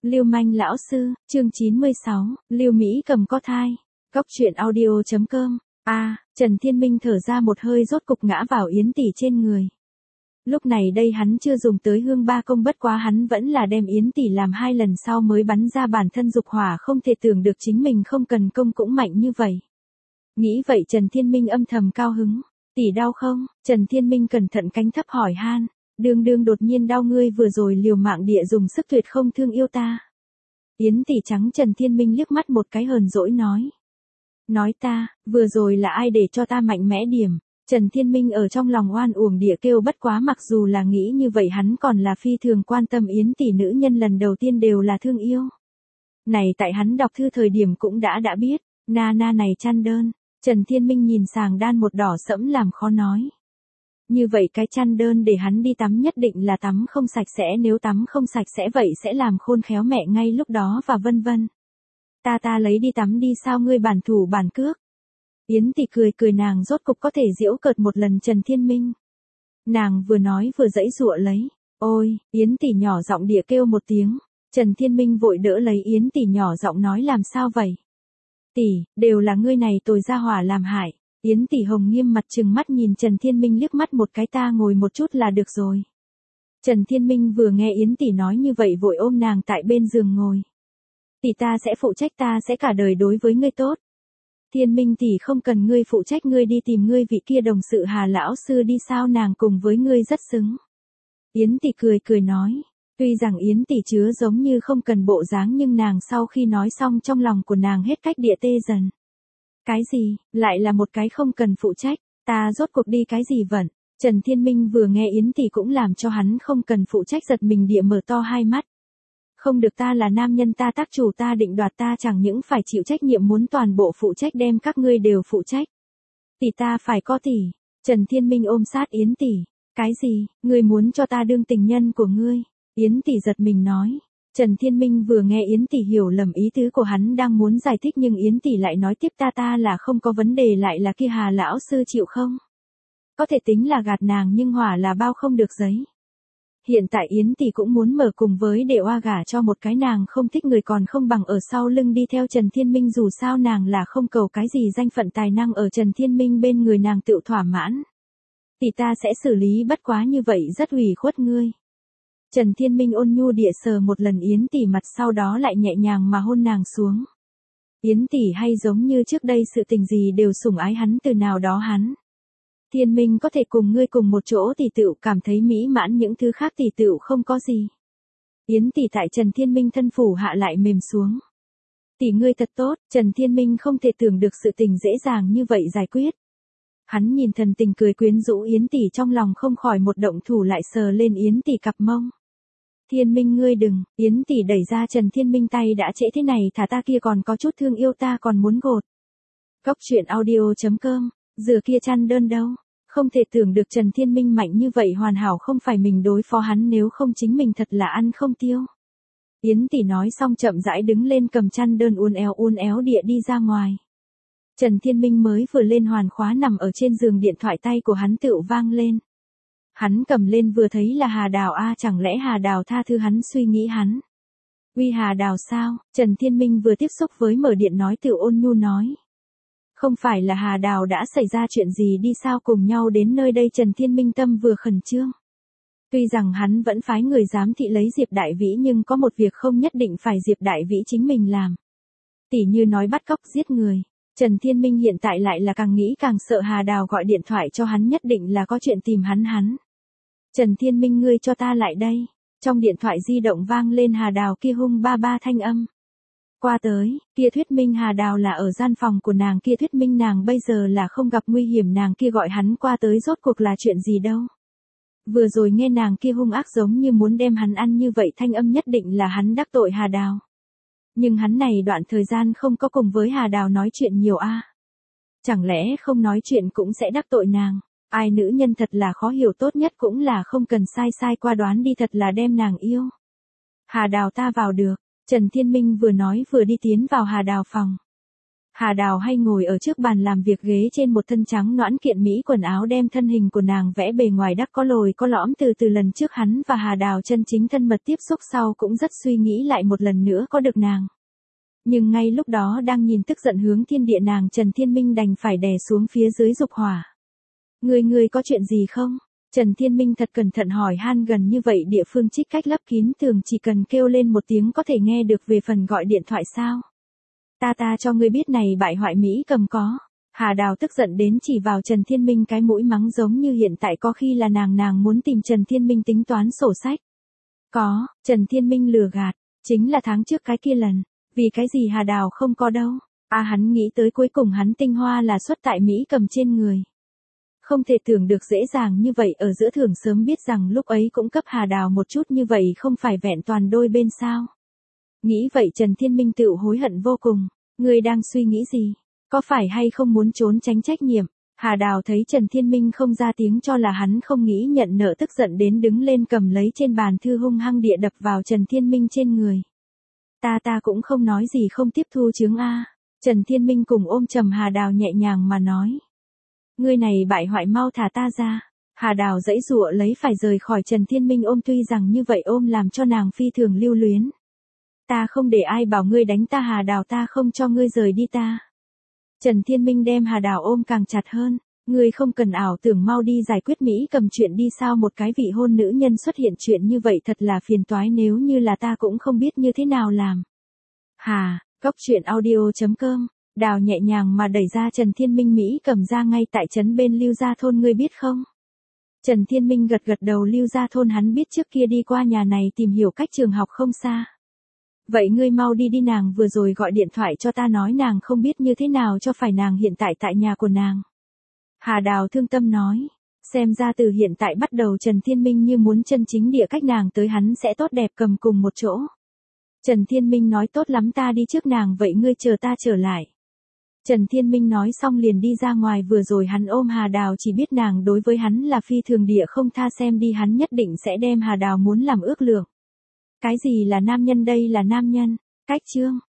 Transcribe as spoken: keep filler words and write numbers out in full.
Lưu manh lão sư, chương chín mươi sáu, Lưu Mỹ cầm có thai. Góc truyện audio chấm com. A, à, Trần Thiên Minh thở ra một hơi rốt cục ngã vào Yến tỷ trên người. Lúc này đây hắn chưa dùng tới hương ba công, bất quá hắn vẫn là đem Yến tỷ làm hai lần sau mới bắn ra bản thân dục hỏa, không thể tưởng được chính mình không cần công cũng mạnh như vậy. Nghĩ vậy Trần Thiên Minh âm thầm cao hứng. Tỷ đau không? Trần Thiên Minh cẩn thận cánh thấp hỏi han. Đương đương đột nhiên đau, ngươi vừa rồi liều mạng địa dùng sức tuyệt không thương yêu ta. Yến tỷ trắng Trần Thiên Minh liếc mắt một cái hờn dỗi nói. Nói ta, vừa rồi là ai để cho ta mạnh mẽ điểm? Trần Thiên Minh ở trong lòng oan uổng địa kêu, bất quá mặc dù là nghĩ như vậy hắn còn là phi thường quan tâm Yến tỷ, nữ nhân lần đầu tiên đều là thương yêu. Này tại hắn đọc thư thời điểm cũng đã đã biết, na na này chăn đơn. Trần Thiên Minh nhìn sàng đan một đỏ sẫm làm khó nói. Như vậy cái chăn đơn để hắn đi tắm nhất định là tắm không sạch sẽ, nếu tắm không sạch sẽ vậy sẽ làm khôn khéo mẹ ngay lúc đó và vân vân. Ta ta lấy đi tắm đi, sao ngươi bản thủ bản cước. Yến tỷ cười cười, nàng rốt cục có thể giễu cợt một lần Trần Thiên Minh. Nàng vừa nói vừa giãy giụa lấy. Ôi, Yến tỷ nhỏ giọng địa kêu một tiếng. Trần Thiên Minh vội đỡ lấy Yến tỷ nhỏ giọng nói, làm sao vậy? Tỷ, đều là ngươi này tồi ra hỏa làm hại. Yến tỷ hồng nghiêm mặt trừng mắt nhìn Trần Thiên Minh liếc mắt một cái, ta ngồi một chút là được rồi. Trần Thiên Minh vừa nghe Yến tỷ nói như vậy vội ôm nàng tại bên giường ngồi. Tỷ, ta sẽ phụ trách, ta sẽ cả đời đối với ngươi tốt. Thiên Minh tỷ không cần ngươi phụ trách, ngươi đi tìm ngươi vị kia đồng sự Hà lão sư đi, sao nàng cùng với ngươi rất xứng. Yến tỷ cười cười nói. Tuy rằng Yến tỷ chứa giống như không cần bộ dáng, nhưng nàng sau khi nói xong trong lòng của nàng hết cách địa tê dần. Cái gì, lại là một cái không cần phụ trách, ta rốt cuộc đi cái gì vận? Trần Thiên Minh vừa nghe Yến tỷ cũng làm cho hắn không cần phụ trách, giật mình địa mở to hai mắt. Không được, ta là nam nhân, ta tác chủ, ta định đoạt, ta chẳng những phải chịu trách nhiệm muốn toàn bộ phụ trách, đem các ngươi đều phụ trách. Tỷ, ta phải có tỷ. Trần Thiên Minh ôm sát Yến tỷ. Cái gì, ngươi muốn cho ta đương tình nhân của ngươi? Yến tỷ giật mình nói. Trần Thiên Minh vừa nghe Yến tỷ hiểu lầm ý tứ của hắn, đang muốn giải thích nhưng Yến tỷ lại nói tiếp, ta ta là không có vấn đề, lại là kia Hà lão sư chịu không? Có thể tính là gạt nàng nhưng hỏa là bao không được giấy. Hiện tại Yến tỷ cũng muốn mở cùng với để oa gả cho một cái nàng không thích người, còn không bằng ở sau lưng đi theo Trần Thiên Minh, dù sao nàng là không cầu cái gì danh phận tài năng, ở Trần Thiên Minh bên người nàng tự thỏa mãn. Tỷ, ta sẽ xử lý, bất quá như vậy rất ủy khuất ngươi. Trần Thiên Minh ôn nhu địa sờ một lần Yến tỷ mặt, sau đó lại nhẹ nhàng mà hôn nàng xuống. Yến tỷ hay giống như trước đây, sự tình gì đều sủng ái hắn, từ nào đó hắn. Thiên Minh có thể cùng ngươi cùng một chỗ tỷ tựu cảm thấy mỹ mãn, những thứ khác tỷ tựu không có gì. Yến tỷ tại Trần Thiên Minh thân phủ hạ lại mềm xuống. Tỷ, ngươi thật tốt. Trần Thiên Minh không thể tưởng được sự tình dễ dàng như vậy giải quyết. Hắn nhìn thần tình cười quyến rũ Yến tỷ, trong lòng không khỏi một động thủ lại sờ lên Yến tỷ cặp mông. Thiên Minh ngươi đừng. Yến tỷ đẩy ra Trần Thiên Minh tay, đã trễ thế này, thả ta kia còn có chút thương yêu, ta còn muốn gột. Góc truyện audio chấm com. Dừa kia chăn đơn đâu? Không thể tưởng được Trần Thiên Minh mạnh như vậy, hoàn hảo không phải mình đối phó hắn, nếu không chính mình thật là ăn không tiêu. Yến tỷ nói xong chậm rãi đứng lên, cầm chăn đơn uốn éo uốn éo địa đi ra ngoài. Trần Thiên Minh mới vừa lên hoàn khóa nằm ở trên giường, điện thoại tay của hắn tựu vang lên. Hắn cầm lên vừa thấy là Hà Đào, a à, chẳng lẽ Hà Đào tha thứ hắn, suy nghĩ hắn. Uy, Hà Đào sao? Trần Thiên Minh vừa tiếp xúc với mở điện nói tựu ôn nhu nói. Không phải là Hà Đào đã xảy ra chuyện gì đi sao, cùng nhau đến nơi đây? Trần Thiên Minh tâm vừa khẩn trương. Tuy rằng hắn vẫn phái người giám thị lấy Diệp Đại Vĩ, nhưng có một việc không nhất định phải Diệp Đại Vĩ chính mình làm. Tỉ như nói bắt cóc giết người. Trần Thiên Minh hiện tại lại là càng nghĩ càng sợ Hà Đào gọi điện thoại cho hắn, nhất định là có chuyện tìm hắn hắn. Trần Thiên Minh, ngươi cho ta lại đây. Trong điện thoại di động vang lên Hà Đào kia hung ba ba thanh âm. Qua tới, kia thuyết minh Hà Đào là ở gian phòng của nàng, kia thuyết minh nàng bây giờ là không gặp nguy hiểm, nàng kia gọi hắn qua tới rốt cuộc là chuyện gì đâu. Vừa rồi nghe nàng kia hung ác giống như muốn đem hắn ăn như vậy, thanh âm nhất định là hắn đắc tội Hà Đào. Nhưng hắn này đoạn thời gian không có cùng với Hà Đào nói chuyện nhiều a. À? Chẳng lẽ không nói chuyện cũng sẽ đắc tội nàng? Ai, nữ nhân thật là khó hiểu, tốt nhất cũng là không cần sai sai qua đoán đi, thật là đem nàng yêu. Hà Đào, ta vào được. Trần Thiên Minh vừa nói vừa đi tiến vào Hà Đào phòng. Hà Đào hay ngồi ở trước bàn làm việc ghế trên một thân trắng nõn kiện mỹ quần áo đem thân hình của nàng vẽ bề ngoài đắc có lồi có lõm từ từ lần trước hắn và Hà Đào chân chính thân mật tiếp xúc sau cũng rất suy nghĩ lại một lần nữa có được nàng. Nhưng ngay lúc đó đang nhìn tức giận hướng thiên địa nàng Trần Thiên Minh đành phải đè xuống phía dưới dục hỏa. Người người có chuyện gì không? Trần Thiên Minh thật cẩn thận hỏi han gần như vậy địa phương trích cách lấp kín tường chỉ cần kêu lên một tiếng có thể nghe được về phần gọi điện thoại sao? Ta ta cho ngươi biết này bại hoại Mỹ cầm có. Hà Đào tức giận đến chỉ vào Trần Thiên Minh cái mũi mắng giống như hiện tại có khi là nàng nàng muốn tìm Trần Thiên Minh tính toán sổ sách. Có, Trần Thiên Minh lừa gạt, chính là tháng trước cái kia lần, vì cái gì Hà Đào không có đâu. À hắn nghĩ tới cuối cùng hắn tinh hoa là xuất tại Mỹ cầm trên người. Không thể tưởng được dễ dàng như vậy ở giữa thường sớm biết rằng lúc ấy cũng cấp Hà Đào một chút như vậy không phải vẹn toàn đôi bên sao. Nghĩ vậy Trần Thiên Minh tự hối hận vô cùng. Ngươi đang suy nghĩ gì? Có phải hay không muốn trốn tránh trách nhiệm? Hà Đào thấy Trần Thiên Minh không ra tiếng cho là hắn không nghĩ nhận nợ tức giận đến đứng lên cầm lấy trên bàn thư hung hăng địa đập vào Trần Thiên Minh trên người. Ta ta cũng không nói gì không tiếp thu chứng A. Trần Thiên Minh cùng ôm chầm Hà Đào nhẹ nhàng mà nói. Ngươi này bại hoại mau thả ta ra. Hà Đào giãy giụa lấy phải rời khỏi Trần Thiên Minh ôm tuy rằng như vậy ôm làm cho nàng phi thường lưu luyến. Ta không để ai bảo ngươi đánh ta Hà Đào ta không cho ngươi rời đi ta. Trần Thiên Minh đem Hà Đào ôm càng chặt hơn. Ngươi không cần ảo tưởng mau đi giải quyết Mỹ cầm chuyện đi sao một cái vị hôn nữ nhân xuất hiện chuyện như vậy thật là phiền toái nếu như là ta cũng không biết như thế nào làm. Hà, Cóc Truyện Audio chấm com, Đào nhẹ nhàng mà đẩy ra Trần Thiên Minh Mỹ cầm ra ngay tại trấn bên Lưu Gia Thôn ngươi biết không? Trần Thiên Minh gật gật đầu Lưu Gia Thôn hắn biết trước kia đi qua nhà này tìm hiểu cách trường học không xa. Vậy ngươi mau đi đi nàng vừa rồi gọi điện thoại cho ta nói nàng không biết như thế nào cho phải nàng hiện tại tại nhà của nàng. Hà Đào thương tâm nói, xem ra từ hiện tại bắt đầu Trần Thiên Minh như muốn chân chính địa cách nàng tới hắn sẽ tốt đẹp cầm cùng một chỗ. Trần Thiên Minh nói tốt lắm ta đi trước nàng vậy ngươi chờ ta trở lại. Trần Thiên Minh nói xong liền đi ra ngoài vừa rồi hắn ôm Hà Đào chỉ biết nàng đối với hắn là phi thường địa không tha xem đi hắn nhất định sẽ đem Hà Đào muốn làm ước lượng. Cái gì là nam nhân đây là nam nhân, cách chương.